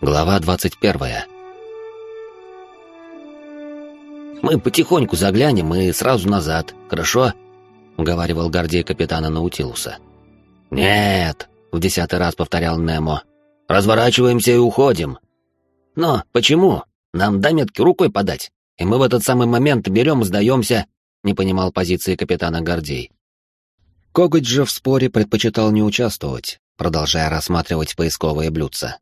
Глава 21. «Мы потихоньку заглянем и сразу назад, хорошо?» — уговаривал Гордей капитана Наутилуса. «Нет», — в 10-й раз повторял Немо, — «разворачиваемся и уходим». «Но почему? Нам до метки рукой подать, и мы в этот самый момент берем и сдаемся», — не понимал позиции капитана Гордей. Коготь же в споре предпочитал не участвовать, продолжая рассматривать поисковые блюдца.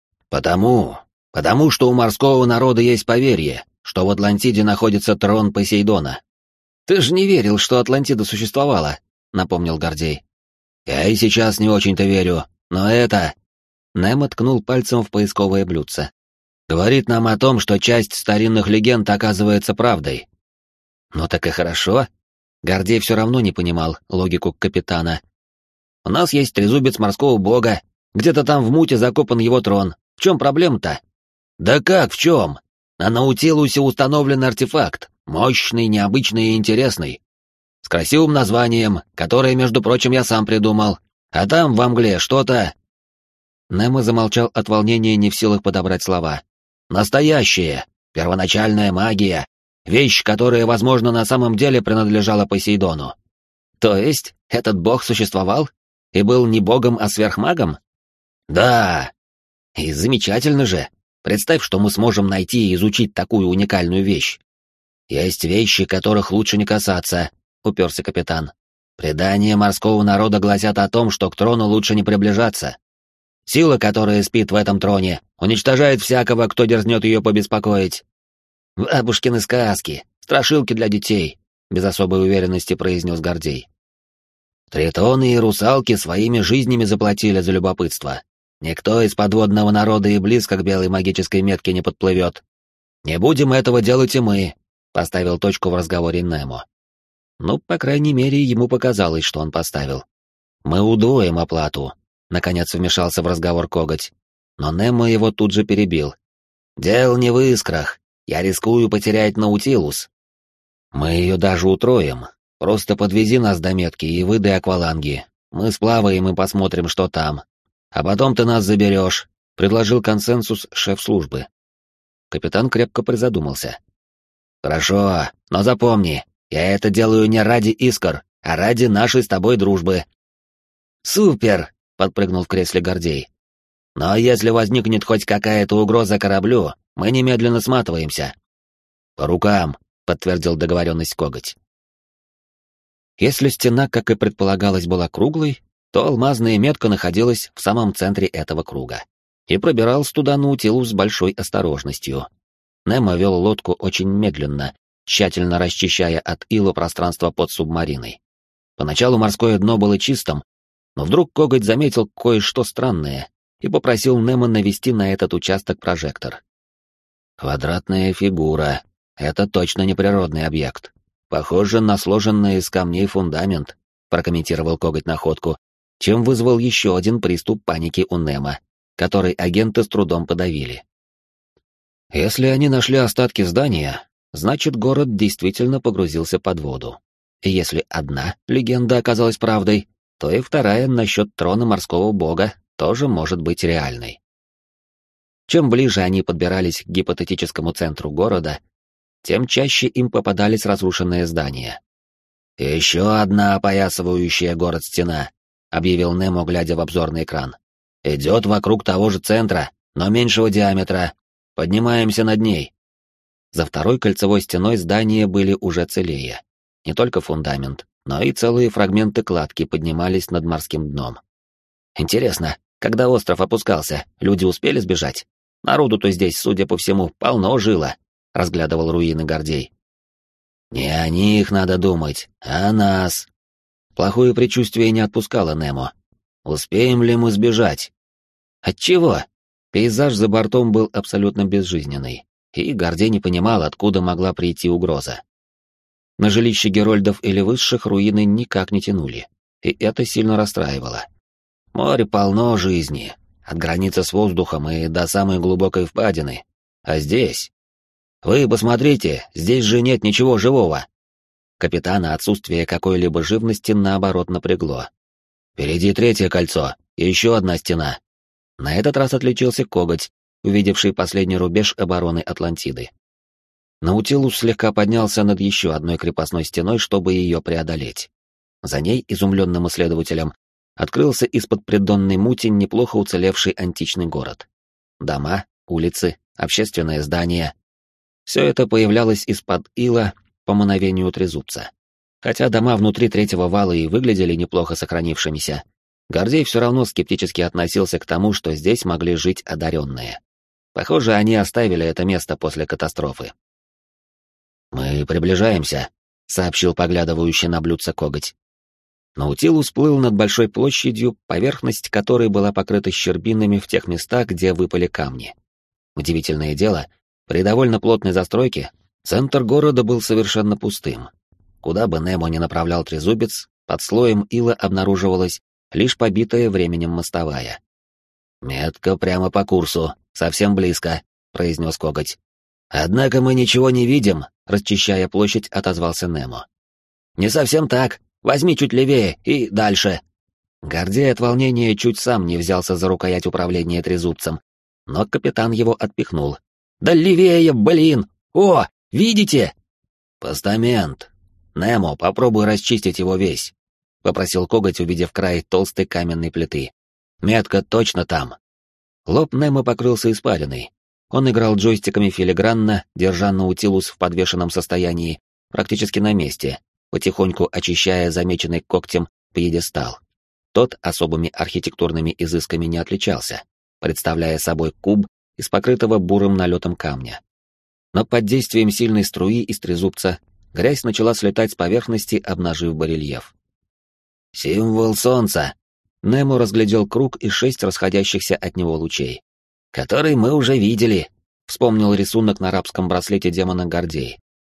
Потому что у морского народа есть поверье, что в Атлантиде находится трон Посейдона. Ты же не верил, что Атлантида существовала, напомнил Гордей. Я и сейчас не очень-то верю, но это... Немо ткнул пальцем в поисковое блюдце. Говорит нам о том, что часть старинных легенд оказывается правдой. Ну так и хорошо. Гордей все равно не понимал логику капитана. У нас есть трезубец морского бога, где-то там в муте закопан его трон. В чем проблема-то? Да как в чем? На Наутилусе установлен артефакт, мощный, необычный и интересный. С красивым названием, которое, между прочим, я сам придумал. А там, во мгле, что-то... Немо замолчал от волнения, не в силах подобрать слова. Настоящее, первоначальная магия, вещь, которая, возможно, на самом деле принадлежала Посейдону. То есть, этот бог существовал? И был не богом, а сверхмагом? Да. И замечательно же. Представь, что мы сможем найти и изучить такую уникальную вещь. Есть вещи, которых лучше не касаться, уперся капитан. Предания морского народа гласят о том, что к трону лучше не приближаться. Сила, которая спит в этом троне, уничтожает всякого, кто дерзнет ее побеспокоить. Бабушкины сказки, страшилки для детей, без особой уверенности произнес Гордей. Тритоны и русалки своими жизнями заплатили за любопытство. Никто из подводного народа и близко к белой магической метке не подплывет. Не будем этого делать и мы, поставил точку в разговоре Немо. Ну, по крайней мере, ему показалось, что он поставил. Мы удвоим оплату, наконец вмешался в разговор Коготь. Но Немо его тут же перебил. Дело не в искрах. Я рискую потерять Наутилус. Мы ее даже утроим. Просто подвези нас до метки и выдай акваланги. Мы сплаваем и посмотрим, что там. А потом ты нас заберешь, предложил консенсус шеф службы. Капитан крепко призадумался. Хорошо, но запомни, я это делаю не ради искр, а ради нашей с тобой дружбы. Супер, подпрыгнул в кресле Гордей. Но если возникнет хоть какая-то угроза кораблю, мы немедленно сматываемся. По рукам, подтвердил договоренность Коготь. Если стена, как и предполагалось, была круглой, то алмазная метка находилась в самом центре этого круга. И пробирался туда Наутилус с большой осторожностью. Немо вел лодку очень медленно, тщательно расчищая от ила пространство под субмариной. Поначалу морское дно было чистым, но вдруг Коготь заметил кое-что странное и попросил Немо навести на этот участок прожектор. «Квадратная фигура. Это точно не природный объект. Похоже на сложенный из камней фундамент», — прокомментировал Коготь находку, чем вызвал еще один приступ паники у Немо, который агенты с трудом подавили. Если они нашли остатки здания, значит, город действительно погрузился под воду. И если одна легенда оказалась правдой, то и вторая насчет трона морского бога тоже может быть реальной. Чем ближе они подбирались к гипотетическому центру города, тем чаще им попадались разрушенные здания. «Еще одна опоясывающая город стена», — объявил Немо, глядя в обзорный экран. «Идет вокруг того же центра, но меньшего диаметра. Поднимаемся над ней». За второй кольцевой стеной здания были уже целее. Не только фундамент, но и целые фрагменты кладки поднимались над морским дном. Интересно, когда остров опускался, люди успели сбежать? Народу-то здесь, судя по всему, полно жило, — разглядывал руины Гордей. «Не о них надо думать, а о нас». Плохое предчувствие не отпускало Немо. «Успеем ли мы сбежать?» Отчего? Пейзаж за бортом был абсолютно безжизненный, и Гордей не понимал, откуда могла прийти угроза. На жилище герольдов или высших руины никак не тянули, и это сильно расстраивало. Море полно жизни, от границы с воздухом и до самой глубокой впадины. А здесь... Вы посмотрите, здесь же нет ничего живого. Капитана отсутствие какой-либо живности наоборот напрягло. Впереди третье кольцо, и еще одна стена. На этот раз отличился Коготь, увидевший последний рубеж обороны Атлантиды. Наутилус слегка поднялся над еще одной крепостной стеной, чтобы ее преодолеть. За ней, изумленным исследователям, открылся из-под придонной мути неплохо уцелевший античный город. Дома, улицы, общественные здания. Все это появлялось из-под ила по мановению трезубца. Хотя дома внутри третьего вала и выглядели неплохо сохранившимися, Гордей все равно скептически относился к тому, что здесь могли жить одаренные. Похоже, они оставили это место после катастрофы. «Мы приближаемся», — сообщил поглядывающий на блюдце коготь. Наутилус плыл над большой площадью, поверхность которой была покрыта щербинами в тех местах, где выпали камни. Удивительное дело, при довольно плотной застройке центр города был совершенно пустым. Куда бы Немо ни направлял трезубец, под слоем ила обнаруживалась лишь побитая временем мостовая. «Метко прямо по курсу, совсем близко», — произнес коготь. «Однако мы ничего не видим», — расчищая площадь, отозвался Немо. «Не совсем так. Возьми чуть левее и дальше». Гордей от волнения чуть сам не взялся за рукоять управления трезубцем, но капитан его отпихнул. «Да левее, блин! О, видите?» «Постамент. Немо, попробуй расчистить его весь», — попросил коготь, увидев край толстой каменной плиты. «Метка точно там». Лоб Немо покрылся испариной. Он играл джойстиками филигранно, держа Наутилус в подвешенном состоянии, практически на месте, потихоньку очищая замеченный когтем пьедестал. Тот особыми архитектурными изысками не отличался, представляя собой куб из покрытого бурым налетом камня. Но под действием сильной струи из трезубца грязь начала слетать с поверхности, обнажив барельеф. «Символ солнца!» Немо разглядел круг и 6 расходящихся от него лучей. «Который мы уже видели», — вспомнил рисунок на рабском браслете демона Гордей.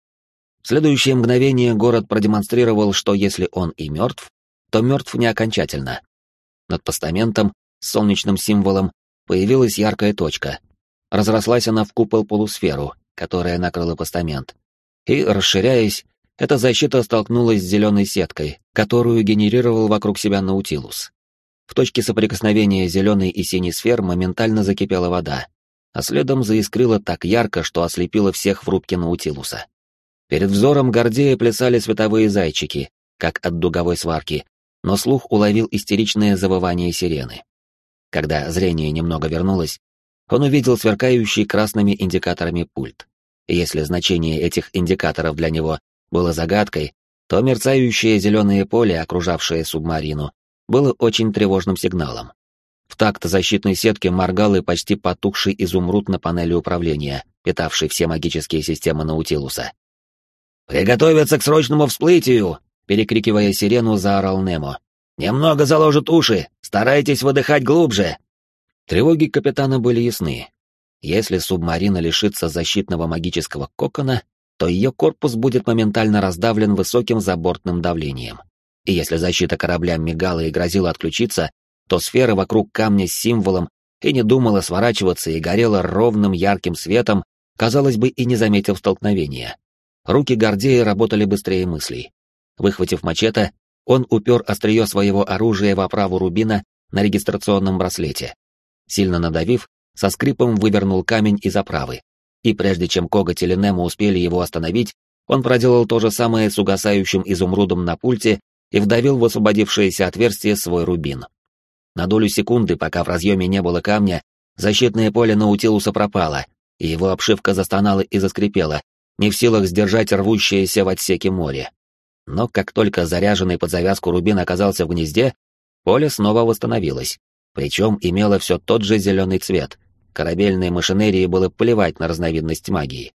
В следующее мгновение город продемонстрировал, что если он и мертв, то мертв не окончательно. Над постаментом с солнечным символом появилась яркая точка. Разрослась она в купол-полусферу, которая накрыла постамент. И, расширяясь, эта защита столкнулась с зеленой сеткой, которую генерировал вокруг себя Наутилус. В точке соприкосновения зеленой и синей сфер моментально закипела вода, а следом заискрила так ярко, что ослепила всех в рубке Наутилуса. Перед взором Гордея плясали световые зайчики, как от дуговой сварки, но слух уловил истеричное завывание сирены. Когда зрение немного вернулось, он увидел сверкающий красными индикаторами пульт. И если значение этих индикаторов для него было загадкой, то мерцающее зеленое поле, окружавшее субмарину, было очень тревожным сигналом. В такт защитной сетки моргал и почти потухший изумруд на панели управления, питавший все магические системы Наутилуса. «Приготовиться к срочному всплытию!» — перекрикивая сирену, заорал Немо. «Немного заложат уши! Старайтесь выдыхать глубже!» Тревоги капитана были ясны. Если субмарина лишится защитного магического кокона, то ее корпус будет моментально раздавлен высоким забортным давлением. И если защита корабля мигала и грозила отключиться, то сфера вокруг камня с символом и не думала сворачиваться и горела ровным ярким светом, казалось бы, и не заметив столкновения. Руки Гордея работали быстрее мыслей. Выхватив мачете, он упер острие своего оружия в оправу рубина на регистрационном браслете. Сильно надавив, со скрипом вывернул камень из оправы. И прежде чем коготь или Немо успели его остановить, он проделал то же самое с угасающим изумрудом на пульте и вдавил в освободившееся отверстие свой рубин. На долю секунды, пока в разъеме не было камня, защитное поле Наутилуса пропало, и его обшивка застонала и заскрипела, не в силах сдержать рвущееся в отсеке море. Но как только заряженный под завязку рубин оказался в гнезде, поле снова восстановилось, причем имело все тот же зеленый цвет. Корабельной машинерии было плевать на разновидность магии.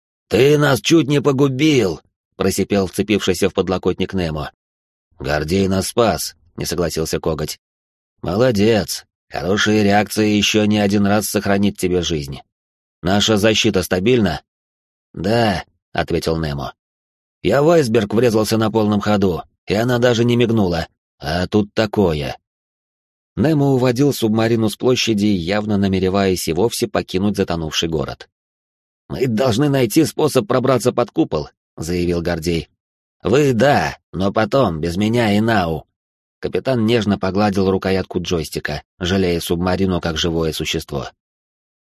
«Ты нас чуть не погубил!» — просипел вцепившийся в подлокотник Немо. «Гордей нас спас», — не согласился коготь. «Молодец. Хорошая реакция еще не один раз сохранит тебе жизнь. Наша защита стабильна?» «Да», — ответил Немо. «Я в айсберг врезался на полном ходу, и она даже не мигнула. А тут такое». Немо уводил субмарину с площади, явно намереваясь и вовсе покинуть затонувший город. «Мы должны найти способ пробраться под купол», — заявил Гордей. «Вы — да, но потом, без меня и Нау». Капитан нежно погладил рукоятку джойстика, жалея субмарину как живое существо.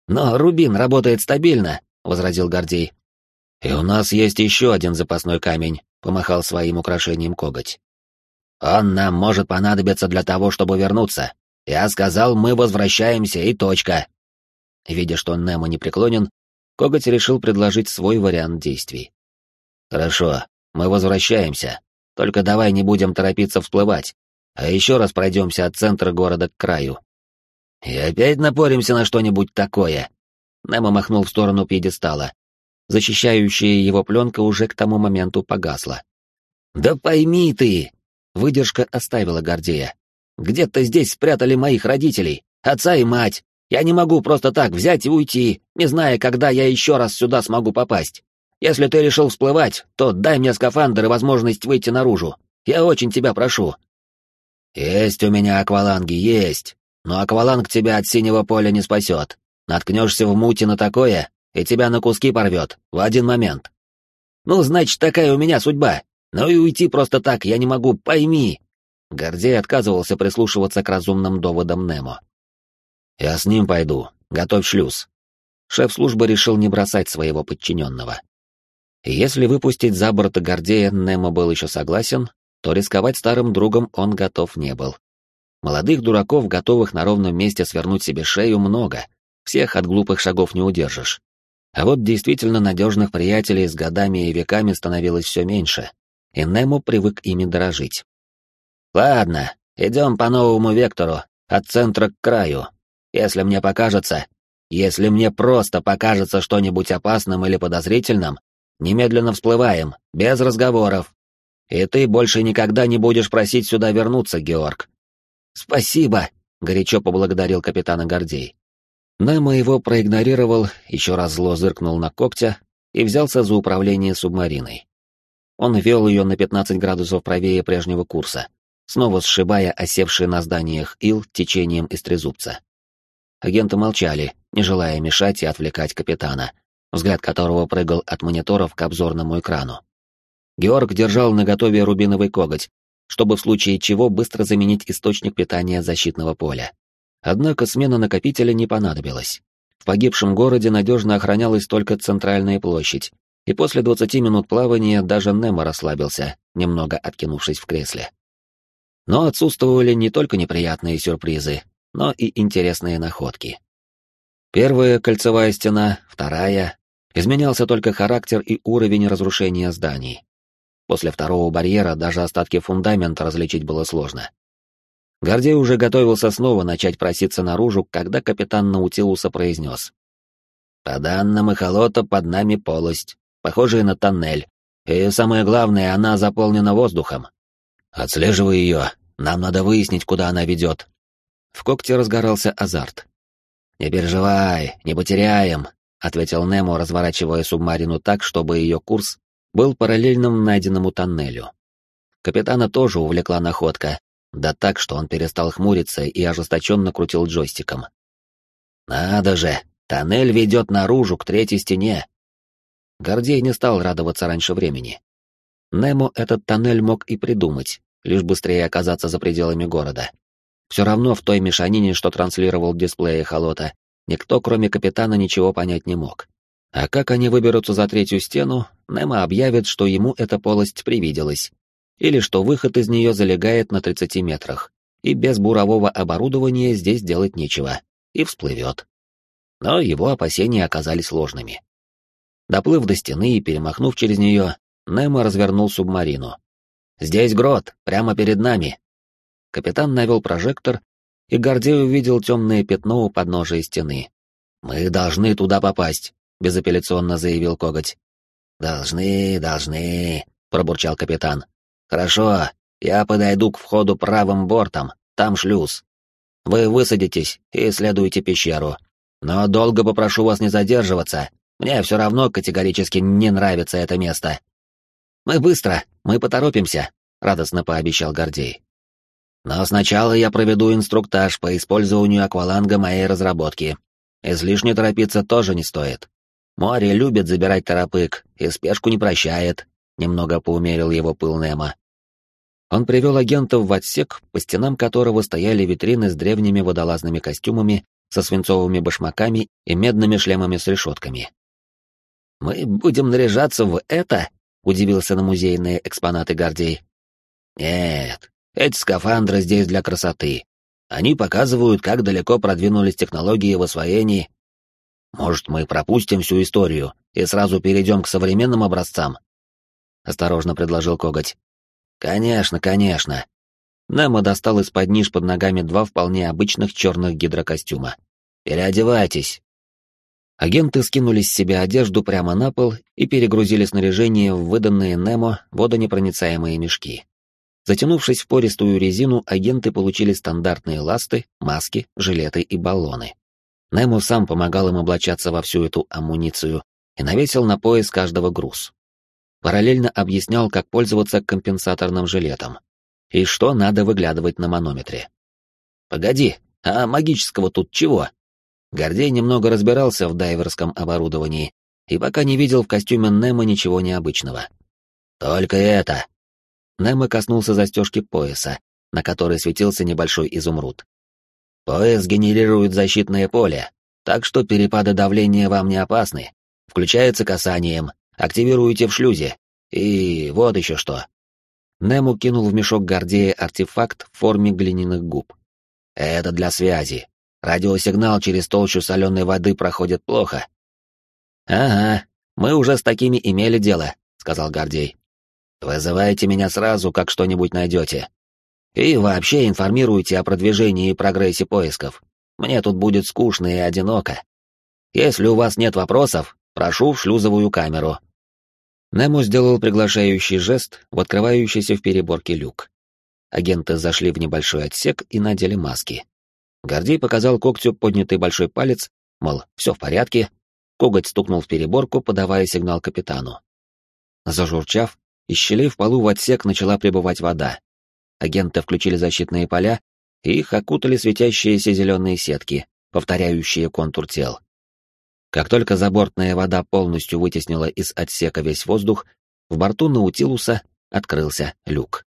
«Но рубин работает стабильно», — возразил Гордей. «И у нас есть еще один запасной камень», — помахал своим украшением коготь. «Он нам может понадобиться для того, чтобы вернуться. Я сказал, мы возвращаемся, и точка». Видя, что Немо не преклонен, коготь решил предложить свой вариант действий. «Хорошо, мы возвращаемся. Только давай не будем торопиться всплывать, а еще раз пройдемся от центра города к краю». «И опять напоримся на что-нибудь такое?» Немо махнул в сторону пьедестала. Защищающая его пленка уже к тому моменту погасла. «Да пойми ты!» Выдержка оставила Гордея. «Где-то здесь спрятали моих родителей, отца и мать. Я не могу просто так взять и уйти, не зная, когда я еще раз сюда смогу попасть. Если ты решил всплывать, то дай мне скафандр и возможность выйти наружу. Я очень тебя прошу». «Есть у меня акваланги, есть. Но акваланг тебя от синего поля не спасет. Наткнешься в муте на такое, и тебя на куски порвет в один момент». «Ну, значит, такая у меня судьба. Но и уйти просто так я не могу, пойми». Гордей отказывался прислушиваться к разумным доводам Немо. «Я с ним пойду. Готовь шлюз». Шеф службы решил не бросать своего подчиненного. И если выпустить за борт Гордея Немо был еще согласен, то рисковать старым другом он готов не был. Молодых дураков, готовых на ровном месте свернуть себе шею, много. Всех от глупых шагов не удержишь. А вот действительно надежных приятелей с годами и веками становилось все меньше, и Немо привык ими дорожить. «Ладно, идем по новому вектору, от центра к краю. Если мне просто покажется что-нибудь опасным или подозрительным, немедленно всплываем, без разговоров. И ты больше никогда не будешь просить сюда вернуться, Георг». «Спасибо», — горячо поблагодарил капитана Гордей. Немо его проигнорировал, еще раз зло зыркнул на когтя и взялся за управление субмариной. Он вел ее на 15 градусов правее прежнего курса, снова сшибая осевшие на зданиях ил течением из трезубца. Агенты молчали, не желая мешать и отвлекать капитана, взгляд которого прыгал от мониторов к обзорному экрану. Георг держал наготове рубиновый коготь, чтобы в случае чего быстро заменить источник питания защитного поля. Однако смена накопителя не понадобилась. В погибшем городе надежно охранялась только центральная площадь, и после 20 минут плавания даже Немо расслабился, немного откинувшись в кресле. Но отсутствовали не только неприятные сюрпризы, но и интересные находки. Первая кольцевая стена, вторая. Изменялся только характер и уровень разрушения зданий. После второго барьера даже остатки фундамента различить было сложно. Гордей уже готовился снова начать проситься наружу, когда капитан Наутилуса произнес. «По данным эхолота, под нами полость, похожая на тоннель, и самое главное, она заполнена воздухом. Отслеживай ее, нам надо выяснить, куда она ведет». В когте разгорался азарт. «Не переживай, не потеряем», — ответил Немо, разворачивая субмарину так, чтобы ее курс был параллельным найденному тоннелю. Капитана тоже увлекла находка, да так, что он перестал хмуриться и ожесточенно крутил джойстиком. «Надо же, тоннель ведет наружу, к третьей стене». Гордей не стал радоваться раньше времени. Немо этот тоннель мог и придумать, лишь быстрее оказаться за пределами города. Все равно в той мешанине, что транслировал дисплей эхолота, никто, кроме капитана, ничего понять не мог. А как они выберутся за третью стену, Немо объявит, что ему эта полость привиделась, или что выход из нее залегает на 30 метрах, и без бурового оборудования здесь делать нечего, и всплывет. Но его опасения оказались ложными. Доплыв до стены и перемахнув через нее, Немо развернул субмарину. «Здесь грот, прямо перед нами». Капитан навел прожектор, и Гордей увидел темное пятно у подножия стены. «Мы должны туда попасть», — безапелляционно заявил коготь. «Должны», — пробурчал капитан. «Хорошо, я подойду к входу правым бортом, там шлюз. Вы высадитесь и исследуете пещеру. Но долго попрошу вас не задерживаться, мне все равно категорически не нравится это место». «Мы быстро, мы поторопимся», — радостно пообещал Гордей. «Но сначала я проведу инструктаж по использованию акваланга моей разработки. Излишне торопиться тоже не стоит. Море любит забирать торопык и спешку не прощает», — немного поумерил его пыл Немо. Он привел агентов в отсек, по стенам которого стояли витрины с древними водолазными костюмами со свинцовыми башмаками и медными шлемами с решетками. «Мы будем наряжаться в это?» — удивился на музейные экспонаты Гордей. «Нет, эти скафандры здесь для красоты. Они показывают, как далеко продвинулись технологии в освоении. Может, мы пропустим всю историю и сразу перейдем к современным образцам?» — осторожно предложил Коготь. «Конечно, конечно». Немо достал из-под ниш под ногами два вполне обычных черных гидрокостюма. «Переодевайтесь». Агенты скинули с себя одежду прямо на пол и перегрузили снаряжение в выданные Немо водонепроницаемые мешки. Затянувшись в пористую резину, агенты получили стандартные ласты, маски, жилеты и баллоны. Немо сам помогал им облачаться во всю эту амуницию и навесил на пояс каждого груз. Параллельно объяснял, как пользоваться компенсаторным жилетом и что надо выглядывать на манометре. «Погоди, а магического тут чего?» Гордей немного разбирался в дайверском оборудовании и пока не видел в костюме Немо ничего необычного. «Только это!» Немо коснулся застежки пояса, на которой светился небольшой изумруд. «Пояс генерирует защитное поле, так что перепады давления вам не опасны. Включается касанием, активируете в шлюзе. И вот еще что». Немо кинул в мешок Гордея артефакт в форме глиняных губ. «Это для связи. Радиосигнал через толщу соленой воды проходит плохо». «Ага, мы уже с такими имели дело», — сказал Гордей. «Вызывайте меня сразу, как что-нибудь найдете. И вообще информируйте о продвижении и прогрессе поисков. Мне тут будет скучно и одиноко. Если у вас нет вопросов, прошу в шлюзовую камеру». Немо сделал приглашающий жест в открывающийся в переборке люк. Агенты зашли в небольшой отсек и надели маски. Гордей показал когтю поднятый большой палец, мол, все в порядке. Коготь стукнул в переборку, подавая сигнал капитану. Зажурчав, из щелей в полу в отсек начала прибывать вода. Агенты включили защитные поля, и их окутали светящиеся зеленые сетки, повторяющие контур тел. Как только забортная вода полностью вытеснила из отсека весь воздух, в борту Наутилуса открылся люк.